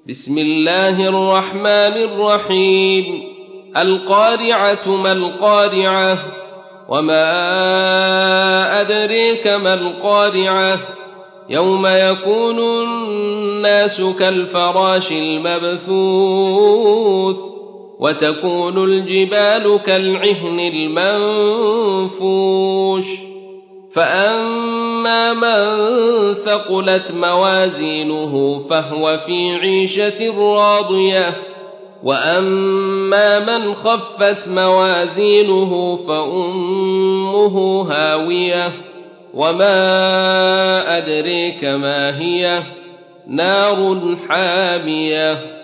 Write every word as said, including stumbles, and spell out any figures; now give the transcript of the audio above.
بسم الله الرحمن الرحيم القارعة ما القارعة وما أدريك ما القارعة يوم يكون الناس كالفراش المبثوث وتكون الجبال كالعهن المنفوش فأما من ثقلت موازينه فهو في عيشة راضية وأما من خفت موازينه فأمه هاوية وما أدريك ما هي نار حامية